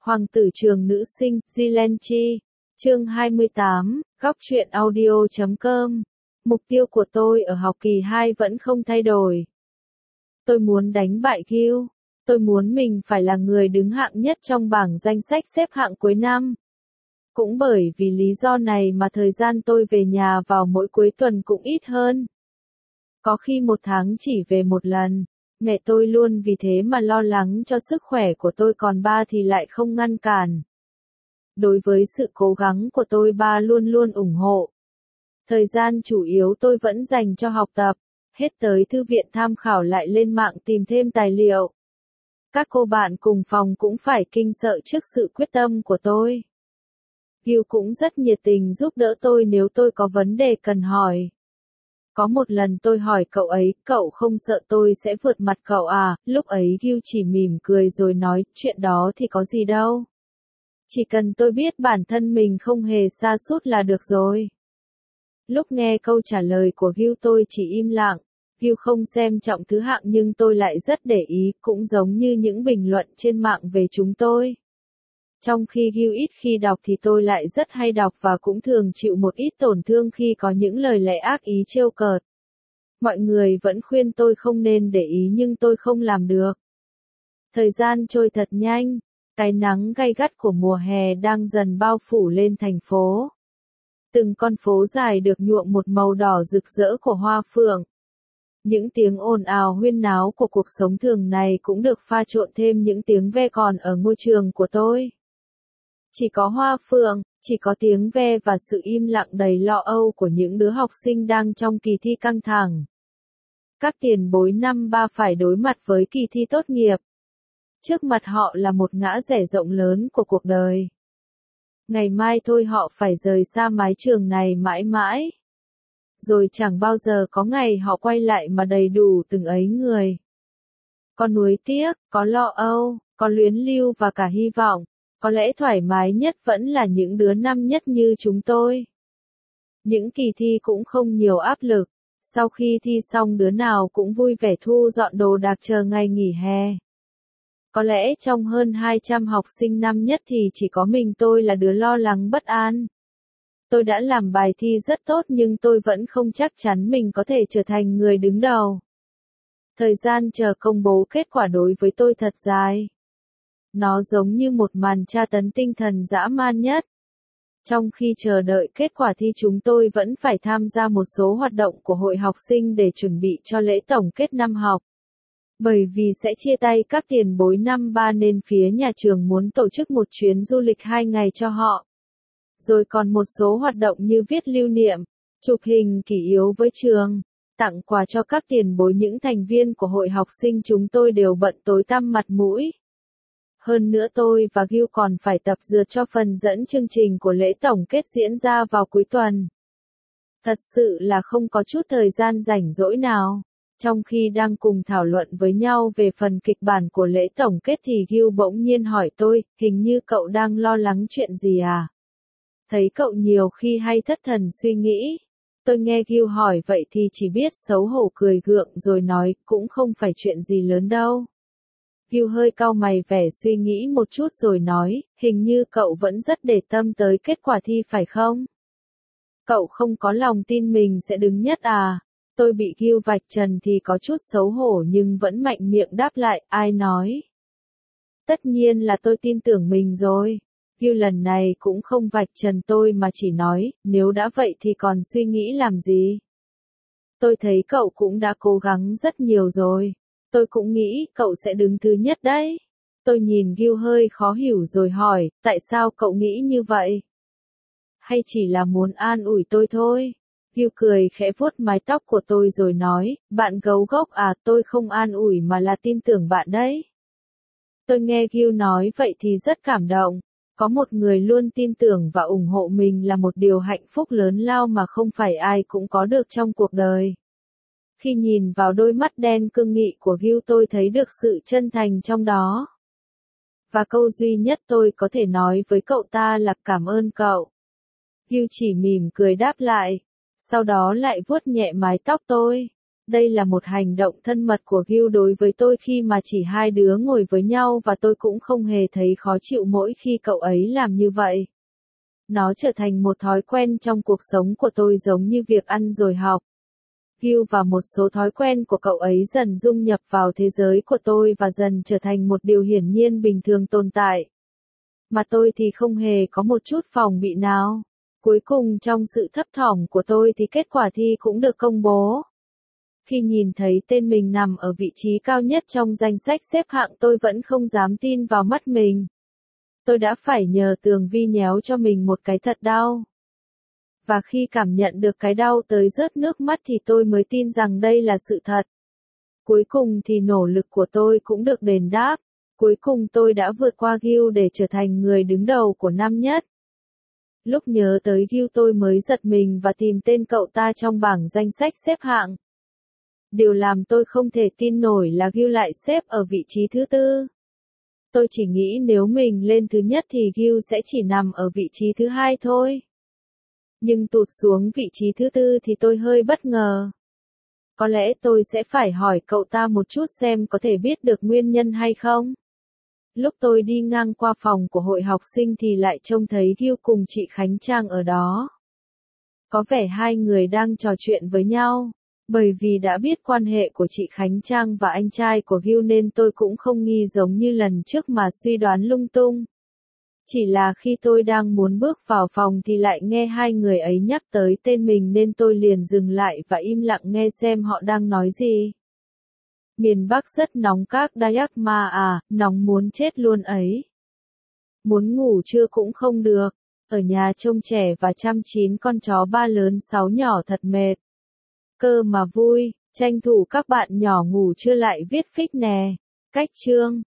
Hoàng tử trường nữ sinh, Zilenchi. Chương 28, góc truyện audio.com. Mục tiêu của tôi ở học kỳ 2 vẫn không thay đổi. Tôi muốn đánh bại Gil. Tôi muốn mình phải là người đứng hạng nhất trong bảng danh sách xếp hạng cuối năm. Cũng bởi vì lý do này mà thời gian tôi về nhà vào mỗi cuối tuần cũng ít hơn. Có khi một tháng chỉ về một lần. Mẹ tôi luôn vì thế mà lo lắng cho sức khỏe của tôi, còn ba thì lại không ngăn cản. Đối với sự cố gắng của tôi, ba luôn luôn ủng hộ. Thời gian chủ yếu tôi vẫn dành cho học tập, hết tới thư viện tham khảo lại lên mạng tìm thêm tài liệu. Các cô bạn cùng phòng cũng phải kinh sợ trước sự quyết tâm của tôi. Gil cũng rất nhiệt tình giúp đỡ tôi nếu tôi có vấn đề cần hỏi. Có một lần tôi hỏi cậu ấy, cậu không sợ tôi sẽ vượt mặt cậu à? Lúc ấy Gil chỉ mỉm cười rồi nói, chuyện đó thì có gì đâu. Chỉ cần tôi biết bản thân mình không hề sa sút là được rồi. Lúc nghe câu trả lời của Gil tôi chỉ im lặng. Gil không xem trọng thứ hạng nhưng tôi lại rất để ý, cũng giống như những bình luận trên mạng về chúng tôi. Trong khi Gil ít khi đọc thì tôi lại rất hay đọc và cũng thường chịu một ít tổn thương khi có những lời lẽ ác ý trêu cợt. Mọi người vẫn khuyên tôi không nên để ý nhưng tôi không làm được. Thời gian trôi thật nhanh, cái nắng gay gắt của mùa hè đang dần bao phủ lên thành phố. Từng con phố dài được nhuộm một màu đỏ rực rỡ của hoa phượng. Những tiếng ồn ào huyên náo của cuộc sống thường này cũng được pha trộn thêm những tiếng ve còn ở ngôi trường của tôi. Chỉ có hoa phượng, chỉ có tiếng ve và sự im lặng đầy lo âu của những đứa học sinh đang trong kỳ thi căng thẳng. Các tiền bối năm 3 phải đối mặt với kỳ thi tốt nghiệp. Trước mặt họ là một ngã rẽ rộng lớn của cuộc đời. Ngày mai thôi họ phải rời xa mái trường này mãi mãi. Rồi chẳng bao giờ có ngày họ quay lại mà đầy đủ từng ấy người. Có nuối tiếc, có lo âu, có luyến lưu và cả hy vọng. Có lẽ thoải mái nhất vẫn là những đứa năm nhất như chúng tôi. Những kỳ thi cũng không nhiều áp lực. Sau khi thi xong đứa nào cũng vui vẻ thu dọn đồ đạc chờ ngày nghỉ hè. Có lẽ trong hơn 200 học sinh năm nhất thì chỉ có mình tôi là đứa lo lắng bất an. Tôi đã làm bài thi rất tốt nhưng tôi vẫn không chắc chắn mình có thể trở thành người đứng đầu. Thời gian chờ công bố kết quả đối với tôi thật dài. Nó giống như một màn tra tấn tinh thần dã man nhất. Trong khi chờ đợi kết quả thi chúng tôi vẫn phải tham gia một số hoạt động của hội học sinh để chuẩn bị cho lễ tổng kết năm học. Bởi vì sẽ chia tay các tiền bối năm 3 nên phía nhà trường muốn tổ chức một chuyến du lịch 2 ngày cho họ. Rồi còn một số hoạt động như viết lưu niệm, chụp hình kỷ yếu với trường, tặng quà cho các tiền bối. Những thành viên của hội học sinh chúng tôi đều bận tối tăm mặt mũi. Hơn nữa tôi và Gil còn phải tập dượt cho phần dẫn chương trình của lễ tổng kết diễn ra vào cuối tuần. Thật sự là không có chút thời gian rảnh rỗi nào. Trong khi đang cùng thảo luận với nhau về phần kịch bản của lễ tổng kết thì Gil bỗng nhiên hỏi tôi, hình như cậu đang lo lắng chuyện gì à? Thấy cậu nhiều khi hay thất thần suy nghĩ. Tôi nghe Gil hỏi vậy thì chỉ biết xấu hổ cười gượng rồi nói, cũng không phải chuyện gì lớn đâu. Gil hơi cau mày vẻ suy nghĩ một chút rồi nói, hình như cậu vẫn rất để tâm tới kết quả thi phải không? Cậu không có lòng tin mình sẽ đứng nhất à? Tôi bị Gil vạch trần thì có chút xấu hổ nhưng vẫn mạnh miệng đáp lại, ai nói? Tất nhiên là tôi tin tưởng mình rồi. Gil lần này cũng không vạch trần tôi mà chỉ nói, nếu đã vậy thì còn suy nghĩ làm gì? Tôi thấy cậu cũng đã cố gắng rất nhiều rồi. Tôi cũng nghĩ cậu sẽ đứng thứ nhất đấy. Tôi nhìn Gil hơi khó hiểu rồi hỏi, tại sao cậu nghĩ như vậy? Hay chỉ là muốn an ủi tôi thôi? Gil cười khẽ vuốt mái tóc của tôi rồi nói, bạn gấu gốc à, tôi không an ủi mà là tin tưởng bạn đấy. Tôi nghe Gil nói vậy thì rất cảm động. Có một người luôn tin tưởng và ủng hộ mình là một điều hạnh phúc lớn lao mà không phải ai cũng có được trong cuộc đời. Khi nhìn vào đôi mắt đen cương nghị của Gil tôi thấy được sự chân thành trong đó. Và câu duy nhất tôi có thể nói với cậu ta là cảm ơn cậu. Gil chỉ mỉm cười đáp lại. Sau đó lại vuốt nhẹ mái tóc tôi. Đây là một hành động thân mật của Gil đối với tôi khi mà chỉ hai đứa ngồi với nhau và tôi cũng không hề thấy khó chịu mỗi khi cậu ấy làm như vậy. Nó trở thành một thói quen trong cuộc sống của tôi giống như việc ăn rồi học. Gil và một số thói quen của cậu ấy dần dung nhập vào thế giới của tôi và dần trở thành một điều hiển nhiên bình thường tồn tại. Mà tôi thì không hề có một chút phòng bị nào. Cuối cùng trong sự thấp thỏm của tôi thì kết quả thi cũng được công bố. Khi nhìn thấy tên mình nằm ở vị trí cao nhất trong danh sách xếp hạng tôi vẫn không dám tin vào mắt mình. Tôi đã phải nhờ Tường Vi nhéo cho mình một cái thật đau. Và khi cảm nhận được cái đau tới rớt nước mắt thì tôi mới tin rằng đây là sự thật. Cuối cùng thì nỗ lực của tôi cũng được đền đáp. Cuối cùng tôi đã vượt qua Gil để trở thành người đứng đầu của năm nhất. Lúc nhớ tới Gil tôi mới giật mình và tìm tên cậu ta trong bảng danh sách xếp hạng. Điều làm tôi không thể tin nổi là Gil lại xếp ở vị trí thứ tư. Tôi chỉ nghĩ nếu mình lên thứ nhất thì Gil sẽ chỉ nằm ở vị trí thứ hai thôi. Nhưng tụt xuống vị trí thứ tư thì tôi hơi bất ngờ. Có lẽ tôi sẽ phải hỏi cậu ta một chút xem có thể biết được nguyên nhân hay không. Lúc tôi đi ngang qua phòng của hội học sinh thì lại trông thấy Gil cùng chị Khánh Trang ở đó. Có vẻ hai người đang trò chuyện với nhau. Bởi vì đã biết quan hệ của chị Khánh Trang và anh trai của Gil nên tôi cũng không nghi giống như lần trước mà suy đoán lung tung. Chỉ là khi tôi đang muốn bước vào phòng thì lại nghe hai người ấy nhắc tới tên mình nên tôi liền dừng lại và im lặng nghe xem họ đang nói gì. Miền Bắc rất nóng các Dayak mà à, nóng muốn chết luôn ấy. Muốn ngủ trưa cũng không được, ở nhà trông trẻ và chăm 9 con chó 3 lớn 6 nhỏ thật mệt. Cơ mà vui, tranh thủ các bạn nhỏ ngủ trưa lại viết fic nè. Cách chương